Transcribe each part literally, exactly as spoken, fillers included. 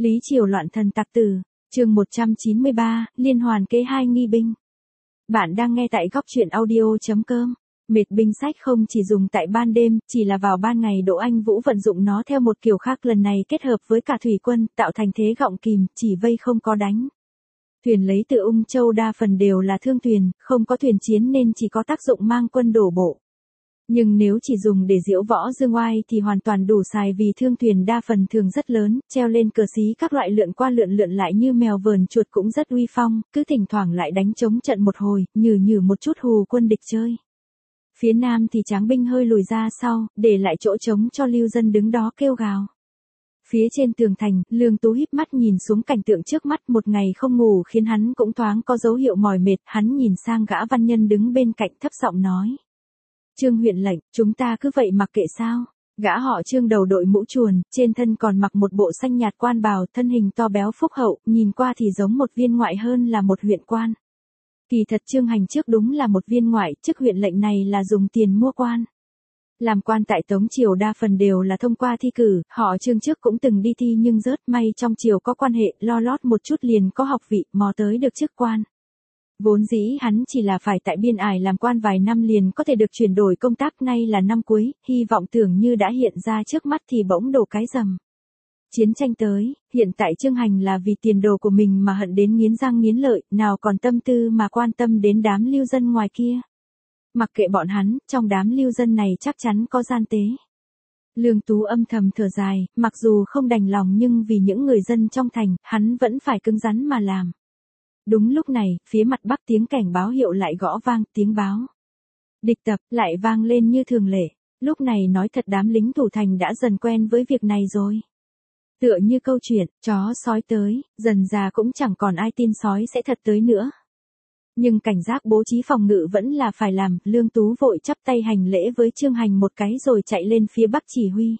Lý Triều loạn thần tặc tử, chương một trăm chín mươi ba, liên hoàn kế hai nghi binh. Bạn đang nghe tại góc truyện audio chấm com. Mệt binh sách không chỉ dùng tại ban đêm, chỉ là vào ban ngày Đỗ Anh Vũ vận dụng nó theo một kiểu khác, lần này kết hợp với cả thủy quân, tạo thành thế gọng kìm, chỉ vây không có đánh. Thuyền lấy từ Ung Châu đa phần đều là thương thuyền, không có thuyền chiến nên chỉ có tác dụng mang quân đổ bộ. Nhưng nếu chỉ dùng để diễu võ dương oai thì hoàn toàn đủ xài, vì thương thuyền đa phần thường rất lớn, treo lên cờ xí các loại lượn qua lượn lượn lại như mèo vờn chuột cũng rất uy phong, cứ thỉnh thoảng lại đánh chống trận một hồi, nhừ nhừ một chút hù quân địch chơi. Phía nam thì tráng binh hơi lùi ra sau, để lại chỗ trống cho lưu dân đứng đó kêu gào. Phía trên tường thành, Lương Tú híp mắt nhìn xuống cảnh tượng trước mắt, một ngày không ngủ khiến hắn cũng thoáng có dấu hiệu mỏi mệt, hắn nhìn sang gã văn nhân đứng bên cạnh thấp giọng nói. Trương huyện lệnh, chúng ta cứ vậy mặc kệ sao? Gã họ Trương đầu đội mũ chuồn, trên thân còn mặc một bộ xanh nhạt quan bào, thân hình to béo phúc hậu, nhìn qua thì giống một viên ngoại hơn là một huyện quan. Kỳ thật Trương Hành trước đúng là một viên ngoại, chức huyện lệnh này là dùng tiền mua quan. Làm quan tại Tống Triều đa phần đều là thông qua thi cử, họ Trương trước cũng từng đi thi nhưng rớt, may trong triều có quan hệ, lo lót một chút liền có học vị, mò tới được chức quan. Vốn dĩ hắn chỉ là phải tại biên ải làm quan vài năm liền có thể được chuyển đổi công tác, nay là năm cuối, hy vọng tưởng như đã hiện ra trước mắt thì bỗng đổ cái rầm. Chiến tranh tới, hiện tại Trương Hành là vì tiền đồ của mình mà hận đến nghiến răng nghiến lợi, nào còn tâm tư mà quan tâm đến đám lưu dân ngoài kia. Mặc kệ bọn hắn, trong đám lưu dân này chắc chắn có gian tế. Lương Tú âm thầm thở dài, mặc dù không đành lòng nhưng vì những người dân trong thành, hắn vẫn phải cứng rắn mà làm. Đúng lúc này, phía mặt bắc tiếng cảnh báo hiệu lại gõ vang, tiếng báo địch tập lại vang lên như thường lệ. Lúc này nói thật đám lính thủ thành đã dần quen với việc này rồi. Tựa như câu chuyện, chó sói tới, dần già cũng chẳng còn ai tin sói sẽ thật tới nữa. Nhưng cảnh giác bố trí phòng ngự vẫn là phải làm, Lương Tú vội chắp tay hành lễ với Trương Hành một cái rồi chạy lên phía bắc chỉ huy.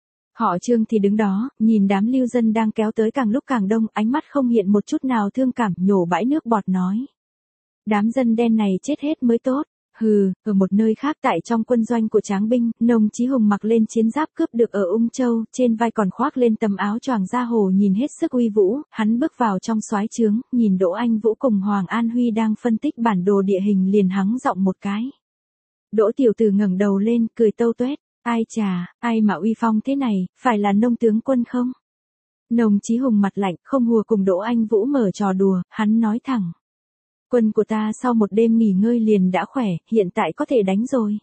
Họ Trương thì đứng đó, nhìn đám lưu dân đang kéo tới càng lúc càng đông, ánh mắt không hiện một chút nào thương cảm, nhổ bãi nước bọt nói. Đám dân đen này chết hết mới tốt. Hừ, ở một nơi khác tại trong quân doanh của tráng binh, Nông Chí Hùng mặc lên chiến giáp cướp được ở Ung Châu, trên vai còn khoác lên tấm áo choàng da hồ nhìn hết sức uy vũ, hắn bước vào trong soái trướng, nhìn Đỗ Anh Vũ cùng Hoàng An Huy đang phân tích bản đồ địa hình liền hắng giọng một cái. Đỗ tiểu tử ngẩng đầu lên, cười tâu tuét, ai chà, ai mà uy phong thế này, phải là Nông tướng quân không? Nông Chí Hùng mặt lạnh, không hùa cùng Đỗ Anh Vũ mở trò đùa, hắn nói thẳng. Quân của ta sau một đêm nghỉ ngơi liền đã khỏe, hiện tại có thể đánh rồi.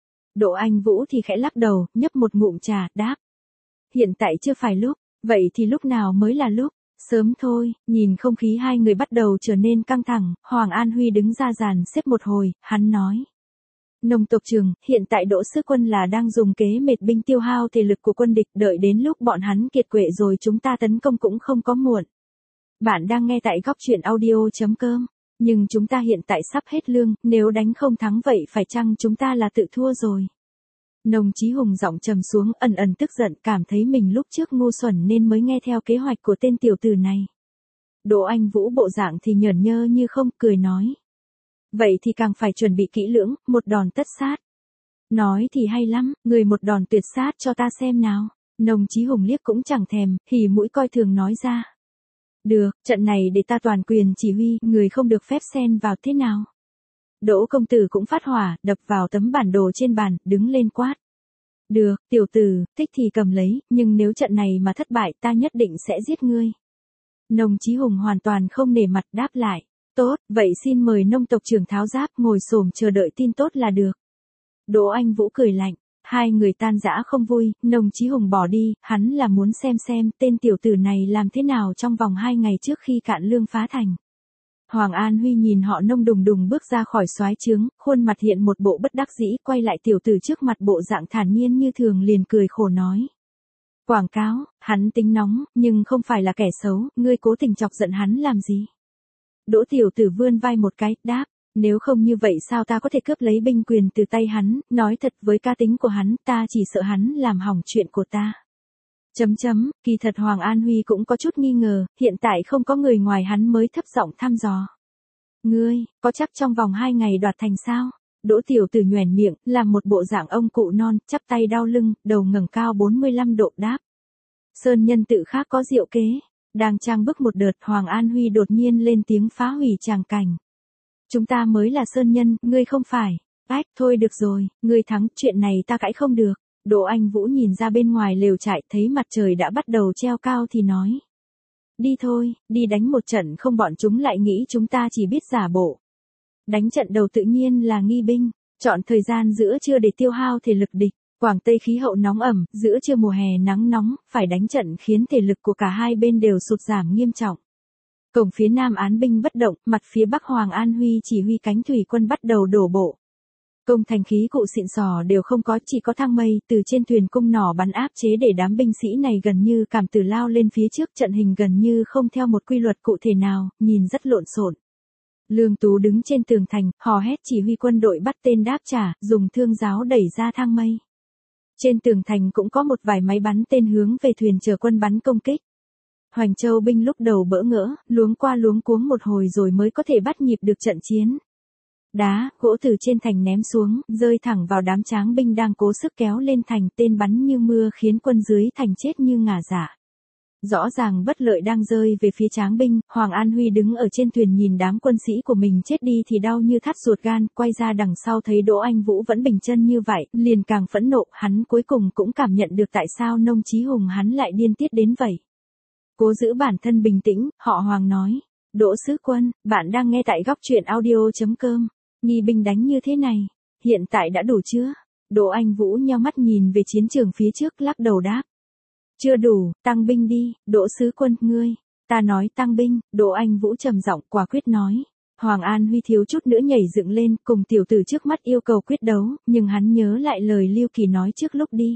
Đỗ Anh Vũ thì khẽ lắc đầu, nhấp một ngụm trà, đáp. Hiện tại chưa phải lúc, vậy thì lúc nào mới là lúc? Sớm thôi, nhìn không khí hai người bắt đầu trở nên căng thẳng, Hoàng An Huy đứng ra dàn xếp một hồi, hắn nói. Nông tộc trưởng, hiện tại Đỗ Sứ Quân là đang dùng kế mệt binh tiêu hao thể lực của quân địch, đợi đến lúc bọn hắn kiệt quệ rồi chúng ta tấn công cũng không có muộn. Bạn đang nghe tại góc truyện audio chấm com. Nhưng chúng ta hiện tại sắp hết lương, nếu đánh không thắng vậy phải chăng chúng ta là tự thua rồi? Nông Chí Hùng giọng trầm xuống, ẩn ẩn tức giận, cảm thấy mình lúc trước ngu xuẩn nên mới nghe theo kế hoạch của tên tiểu tử này. Đỗ Anh Vũ bộ dạng thì nhởn nhơ như không, cười nói. Vậy thì càng phải chuẩn bị kỹ lưỡng, một đòn tất sát. Nói thì hay lắm, người một đòn tuyệt sát cho ta xem nào. Nông Chí Hùng liếc cũng chẳng thèm, hỉ mũi coi thường nói ra. Được, trận này để ta toàn quyền chỉ huy, người không được phép xen vào thế nào. Đỗ công tử cũng phát hỏa, đập vào tấm bản đồ trên bàn, đứng lên quát. Được, tiểu tử, thích thì cầm lấy, nhưng nếu trận này mà thất bại ta nhất định sẽ giết ngươi. Nông Chí Hùng hoàn toàn không nể mặt đáp lại. Tốt, vậy xin mời nông tộc trưởng tháo giáp ngồi xổm chờ đợi tin tốt là được. Đỗ Anh Vũ cười lạnh. Hai người tan rã không vui, Nông Chí Hùng bỏ đi, hắn là muốn xem xem tên tiểu tử này làm thế nào trong vòng hai ngày trước khi cạn lương phá thành. Hoàng An Huy nhìn họ Nông đùng đùng bước ra khỏi soái trướng, khuôn mặt hiện một bộ bất đắc dĩ, quay lại tiểu tử trước mặt bộ dạng thản nhiên như thường liền cười khổ nói. Quảng cáo, hắn tính nóng, nhưng không phải là kẻ xấu, ngươi cố tình chọc giận hắn làm gì? Đỗ tiểu tử vươn vai một cái, đáp. Nếu không như vậy sao ta có thể cướp lấy binh quyền từ tay hắn, nói thật với cá tính của hắn, ta chỉ sợ hắn làm hỏng chuyện của ta. Chấm chấm, kỳ thật Hoàng An Huy cũng có chút nghi ngờ, hiện tại không có người ngoài hắn mới thấp giọng thăm dò. Ngươi, có chắc trong vòng hai ngày đoạt thành sao? Đỗ tiểu tử nhoẻn miệng, làm một bộ dạng ông cụ non, chắp tay đau lưng, đầu ngẩng cao bốn mươi lăm độ đáp. Sơn nhân tự khác có diệu kế. Đang trang bức một đợt, Hoàng An Huy đột nhiên lên tiếng phá hủy tràng cảnh. Chúng ta mới là sơn nhân, ngươi không phải. Ách, thôi được rồi, ngươi thắng, chuyện này ta cãi không được. Đỗ Anh Vũ nhìn ra bên ngoài lều trại, thấy mặt trời đã bắt đầu treo cao thì nói. Đi thôi, đi đánh một trận không bọn chúng lại nghĩ chúng ta chỉ biết giả bộ. Đánh trận đầu tự nhiên là nghi binh, chọn thời gian giữa trưa để tiêu hao thể lực địch. Quảng Tây khí hậu nóng ẩm, giữa trưa mùa hè nắng nóng, phải đánh trận khiến thể lực của cả hai bên đều sụt giảm nghiêm trọng. Cổng phía nam án binh bất động, mặt phía bắc Hoàng An Huy chỉ huy cánh thủy quân bắt đầu đổ bộ. Công thành khí cụ xịn sò đều không có, chỉ có thang mây, từ trên thuyền cung nỏ bắn áp chế để đám binh sĩ này gần như cảm tử lao lên phía trước, trận hình gần như không theo một quy luật cụ thể nào, nhìn rất lộn xộn. Lương Tú đứng trên tường thành, hò hét chỉ huy quân đội bắt tên đáp trả, dùng thương giáo đẩy ra thang mây. Trên tường thành cũng có một vài máy bắn tên hướng về thuyền chờ quân bắn công kích. Hoành Châu binh lúc đầu bỡ ngỡ, luống qua luống cuống một hồi rồi mới có thể bắt nhịp được trận chiến. Đá, gỗ từ trên thành ném xuống, rơi thẳng vào đám tráng binh đang cố sức kéo lên thành, tên bắn như mưa khiến quân dưới thành chết như ngả dạ. Rõ ràng bất lợi đang rơi về phía tráng binh, Hoàng An Huy đứng ở trên thuyền nhìn đám quân sĩ của mình chết đi thì đau như thắt ruột gan, quay ra đằng sau thấy Đỗ Anh Vũ vẫn bình chân như vậy, liền càng phẫn nộ, hắn cuối cùng cũng cảm nhận được tại sao Nông Chí Hùng hắn lại điên tiết đến vậy. Cố giữ bản thân bình tĩnh, họ Hoàng nói, Đỗ sứ quân, bạn đang nghe tại góc truyện audio chấm com, nghi binh đánh như thế này, hiện tại đã đủ chưa? Đỗ Anh Vũ nheo mắt nhìn về chiến trường phía trước lắc đầu đáp. Chưa đủ, tăng binh đi, Đỗ sứ quân, ngươi. Ta nói tăng binh, Đỗ Anh Vũ trầm giọng quả quyết nói. Hoàng An Huy thiếu chút nữa nhảy dựng lên, cùng tiểu tử trước mắt yêu cầu quyết đấu, nhưng hắn nhớ lại lời Lưu Kỳ nói trước lúc đi.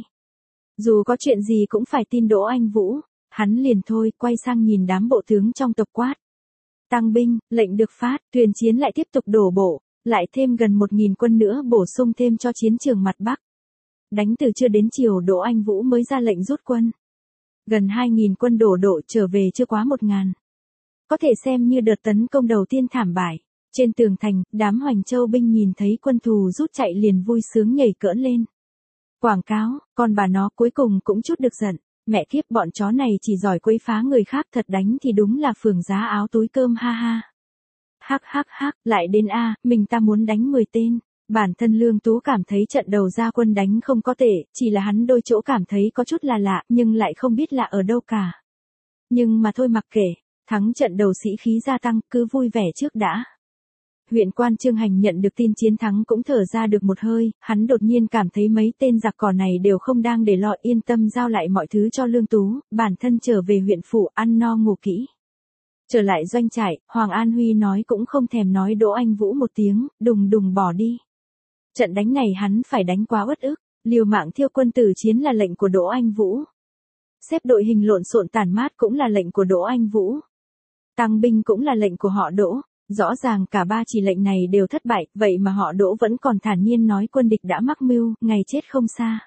Dù có chuyện gì cũng phải tin Đỗ Anh Vũ, hắn liền thôi, quay sang nhìn đám bộ tướng trong tộc quát. Tăng binh, lệnh được phát, thuyền chiến lại tiếp tục đổ bộ, lại thêm gần một nghìn quân nữa bổ sung thêm cho chiến trường mặt Bắc. Đánh từ trưa đến chiều Đỗ Anh Vũ mới ra lệnh rút quân. Gần hai nghìn quân đổ độ trở về chưa quá một ngàn. Có thể xem như đợt tấn công đầu tiên thảm bại. Trên tường thành, đám Hoành Châu binh nhìn thấy quân thù rút chạy liền vui sướng nhảy cỡn lên. Quảng cáo, con bà nó cuối cùng cũng chút được giận. Mẹ kiếp bọn chó này chỉ giỏi quấy phá người khác, thật đánh thì đúng là phường giá áo túi cơm ha ha. Hắc hắc hắc, lại đến a, mình ta muốn đánh mười tên. Bản thân Lương Tú cảm thấy trận đầu ra quân đánh không có tệ, chỉ là hắn đôi chỗ cảm thấy có chút là lạ, nhưng lại không biết lạ ở đâu cả. Nhưng mà thôi mặc kệ, thắng trận đầu sĩ khí gia tăng, cứ vui vẻ trước đã. Huyện quan Trương Hành nhận được tin chiến thắng cũng thở ra được một hơi, hắn đột nhiên cảm thấy mấy tên giặc cỏ này đều không đang để lo, yên tâm giao lại mọi thứ cho Lương Tú, bản thân trở về huyện phủ ăn no ngủ kỹ. Trở lại doanh trại, Hoàng An Huy nói cũng không thèm nói Đỗ Anh Vũ một tiếng, đùng đùng bỏ đi. Trận đánh này hắn phải đánh quá uất ức, liều mạng thiêu quân tử chiến là lệnh của Đỗ Anh Vũ. Xếp đội hình lộn xộn tản mát cũng là lệnh của Đỗ Anh Vũ. Tăng binh cũng là lệnh của họ Đỗ, rõ ràng cả ba chỉ lệnh này đều thất bại, vậy mà họ Đỗ vẫn còn thản nhiên nói quân địch đã mắc mưu, ngày chết không xa.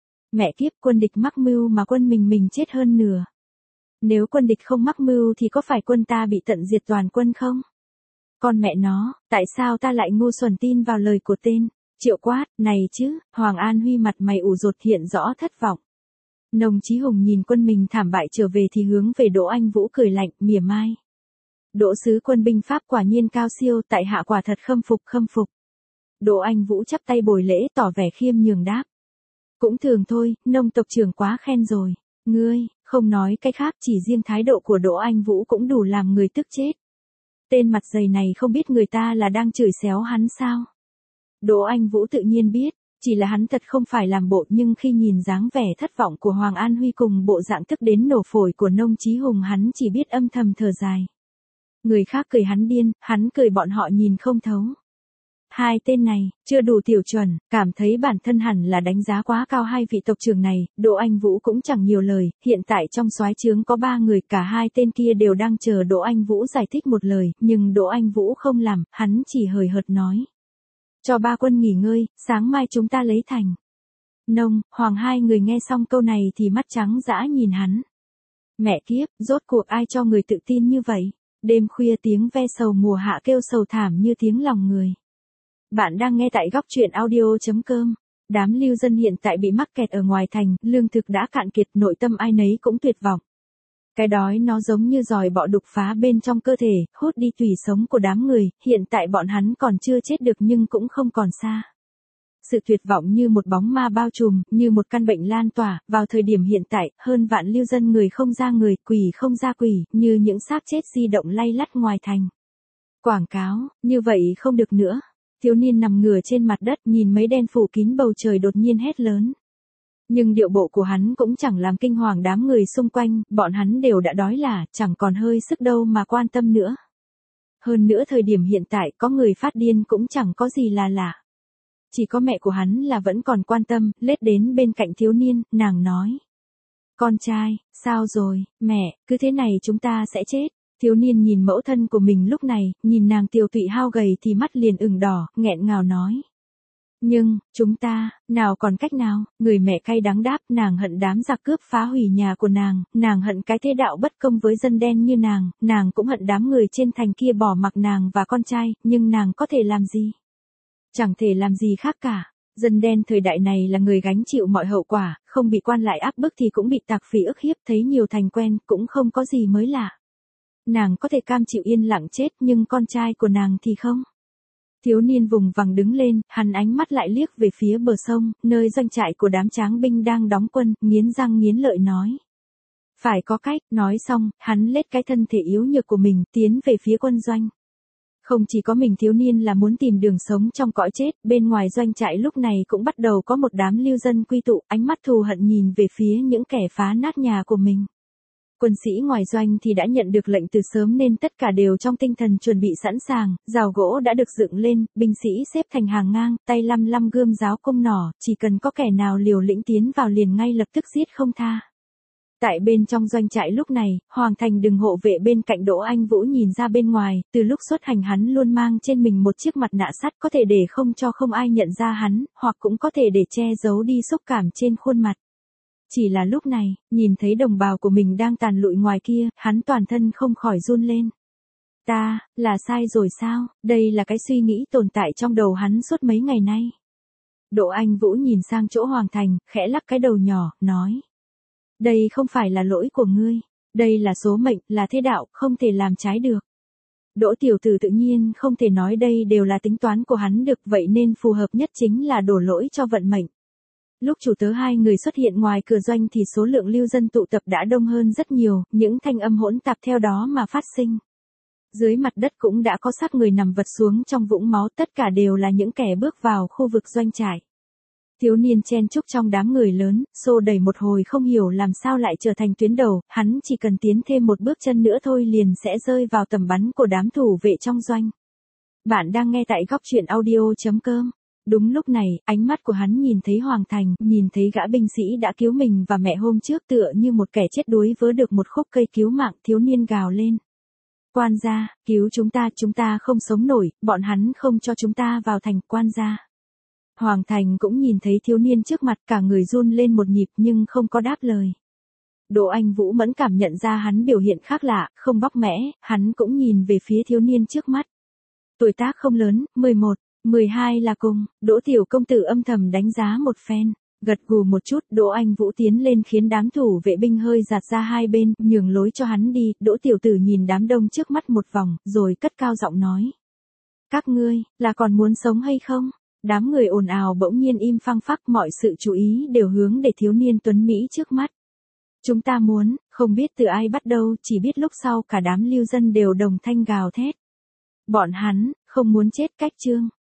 Mẹ kiếp, quân địch mắc mưu mà quân mình mình chết hơn nửa. Nếu quân địch không mắc mưu thì có phải quân ta bị tận diệt toàn quân không? Con mẹ nó, tại sao ta lại ngu xuẩn tin vào lời của tên? Triệu quát, này chứ, Hoàng An Huy mặt mày ủ rột hiện rõ thất vọng. Nông Chí Hùng nhìn quân mình thảm bại trở về thì hướng về Đỗ Anh Vũ cười lạnh, mỉa mai. Đỗ sứ quân binh pháp quả nhiên cao siêu, tại hạ quả thật khâm phục khâm phục. Đỗ Anh Vũ chắp tay bồi lễ tỏ vẻ khiêm nhường đáp. Cũng thường thôi, Nông tộc trưởng quá khen rồi. Ngươi, không nói cái khác, chỉ riêng thái độ của Đỗ Anh Vũ cũng đủ làm người tức chết. Tên mặt dày này không biết người ta là đang chửi xéo hắn sao? Đỗ Anh Vũ tự nhiên biết, chỉ là hắn thật không phải làm bộ, nhưng khi nhìn dáng vẻ thất vọng của Hoàng An Huy cùng bộ dạng tức đến nổ phổi của Nông Chí Hùng hắn chỉ biết âm thầm thở dài. Người khác cười hắn điên, hắn cười bọn họ nhìn không thấu. Hai tên này, chưa đủ tiểu chuẩn, cảm thấy bản thân hẳn là đánh giá quá cao hai vị tộc trưởng này, Đỗ Anh Vũ cũng chẳng nhiều lời, hiện tại trong soái trướng có ba người, cả hai tên kia đều đang chờ Đỗ Anh Vũ giải thích một lời, nhưng Đỗ Anh Vũ không làm, hắn chỉ hời hợt nói. Cho ba quân nghỉ ngơi, sáng mai chúng ta lấy thành. Nông, Hoàng hai người nghe xong câu này thì mắt trắng dã nhìn hắn. Mẹ kiếp, rốt cuộc ai cho người tự tin như vậy? Đêm khuya tiếng ve sầu mùa hạ kêu sầu thảm như tiếng lòng người. Bạn đang nghe tại góc truyện audio chấm com. Đám lưu dân hiện tại bị mắc kẹt ở ngoài thành, lương thực đã cạn kiệt, nội tâm ai nấy cũng tuyệt vọng. Cái đói nó giống như giòi bọ đục phá bên trong cơ thể, hút đi tủy sống của đám người, hiện tại bọn hắn còn chưa chết được nhưng cũng không còn xa. Sự tuyệt vọng như một bóng ma bao trùm, như một căn bệnh lan tỏa, vào thời điểm hiện tại, hơn vạn lưu dân người không ra người, quỷ không ra quỷ, như những xác chết di động lay lắt ngoài thành. Quảng cáo, như vậy không được nữa. Thiếu niên nằm ngửa trên mặt đất nhìn mấy đen phủ kín bầu trời đột nhiên hét lớn. Nhưng điệu bộ của hắn cũng chẳng làm kinh hoàng đám người xung quanh, bọn hắn đều đã đói là, chẳng còn hơi sức đâu mà quan tâm nữa. Hơn nữa thời điểm hiện tại có người phát điên cũng chẳng có gì là lạ. Chỉ có mẹ của hắn là vẫn còn quan tâm, lết đến bên cạnh thiếu niên, nàng nói. Con trai, sao rồi, mẹ, cứ thế này chúng ta sẽ chết. Thiếu niên nhìn mẫu thân của mình lúc này, nhìn nàng tiều tụy hao gầy thì mắt liền ửng đỏ, nghẹn ngào nói. Nhưng, chúng ta, nào còn cách nào, người mẹ cay đắng đáp, nàng hận đám giặc cướp phá hủy nhà của nàng, nàng hận cái thế đạo bất công với dân đen như nàng, nàng cũng hận đám người trên thành kia bỏ mặc nàng và con trai, nhưng nàng có thể làm gì? Chẳng thể làm gì khác cả. Dân đen thời đại này là người gánh chịu mọi hậu quả, không bị quan lại áp bức thì cũng bị tặc phỉ ức hiếp, thấy nhiều thành quen, cũng không có gì mới lạ. Nàng có thể cam chịu yên lặng chết nhưng con trai của nàng thì không. Thiếu niên vùng vằng đứng lên, hắn ánh mắt lại liếc về phía bờ sông, nơi doanh trại của đám tráng binh đang đóng quân, nghiến răng nghiến lợi nói. Phải có cách, nói xong, hắn lết cái thân thể yếu nhược của mình, tiến về phía quân doanh. Không chỉ có mình thiếu niên là muốn tìm đường sống trong cõi chết, bên ngoài doanh trại lúc này cũng bắt đầu có một đám lưu dân quy tụ, ánh mắt thù hận nhìn về phía những kẻ phá nát nhà của mình. Quân sĩ ngoài doanh thì đã nhận được lệnh từ sớm nên tất cả đều trong tinh thần chuẩn bị sẵn sàng, rào gỗ đã được dựng lên, binh sĩ xếp thành hàng ngang, tay lăm lăm gươm giáo cung nỏ, chỉ cần có kẻ nào liều lĩnh tiến vào liền ngay lập tức giết không tha. Tại bên trong doanh trại lúc này, Hoàng Thành đừng hộ vệ bên cạnh Đỗ Anh Vũ nhìn ra bên ngoài, từ lúc xuất hành hắn luôn mang trên mình một chiếc mặt nạ sắt có thể để không cho không ai nhận ra hắn, hoặc cũng có thể để che giấu đi xúc cảm trên khuôn mặt. Chỉ là lúc này, nhìn thấy đồng bào của mình đang tàn lụi ngoài kia, hắn toàn thân không khỏi run lên. Ta, là sai rồi sao? Đây là cái suy nghĩ tồn tại trong đầu hắn suốt mấy ngày nay. Đỗ Anh Vũ nhìn sang chỗ Hoàng Thành, khẽ lắc cái đầu nhỏ, nói. Đây không phải là lỗi của ngươi. Đây là số mệnh, là thế đạo, không thể làm trái được. Đỗ tiểu tử tự nhiên không thể nói đây đều là tính toán của hắn được, vậy nên phù hợp nhất chính là đổ lỗi cho vận mệnh. Lúc chủ tớ hai người xuất hiện ngoài cửa doanh thì số lượng lưu dân tụ tập đã đông hơn rất nhiều, những thanh âm hỗn tạp theo đó mà phát sinh. Dưới mặt đất cũng đã có xác người nằm vật xuống trong vũng máu, tất cả đều là những kẻ bước vào khu vực doanh trại. Thiếu niên chen chúc trong đám người lớn, xô đẩy một hồi không hiểu làm sao lại trở thành tuyến đầu, hắn chỉ cần tiến thêm một bước chân nữa thôi liền sẽ rơi vào tầm bắn của đám thủ vệ trong doanh. Bạn đang nghe tại góc truyện audio chấm com. Đúng lúc này, ánh mắt của hắn nhìn thấy Hoàng Thành, nhìn thấy gã binh sĩ đã cứu mình và mẹ hôm trước tựa như một kẻ chết đuối vớ được một khúc cây cứu mạng, thiếu niên gào lên. Quan gia, cứu chúng ta, chúng ta không sống nổi, bọn hắn không cho chúng ta vào thành, quan gia. Hoàng Thành cũng nhìn thấy thiếu niên trước mặt, cả người run lên một nhịp nhưng không có đáp lời. Đỗ Anh Vũ mẫn cảm nhận ra hắn biểu hiện khác lạ, không bóc mẽ, hắn cũng nhìn về phía thiếu niên trước mắt. Tuổi tác không lớn, mười một, mười hai là cùng, Đỗ tiểu công tử âm thầm đánh giá một phen, gật gù một chút, Đỗ Anh Vũ tiến lên khiến đám thủ vệ binh hơi giạt ra hai bên, nhường lối cho hắn đi, Đỗ tiểu tử nhìn đám đông trước mắt một vòng, rồi cất cao giọng nói. Các ngươi, là còn muốn sống hay không? Đám người ồn ào bỗng nhiên im phăng phắc, mọi sự chú ý đều hướng để thiếu niên tuấn Mỹ trước mắt. Chúng ta muốn, không biết từ ai bắt đầu, chỉ biết lúc sau cả đám lưu dân đều đồng thanh gào thét. Bọn hắn, không muốn chết cách chương.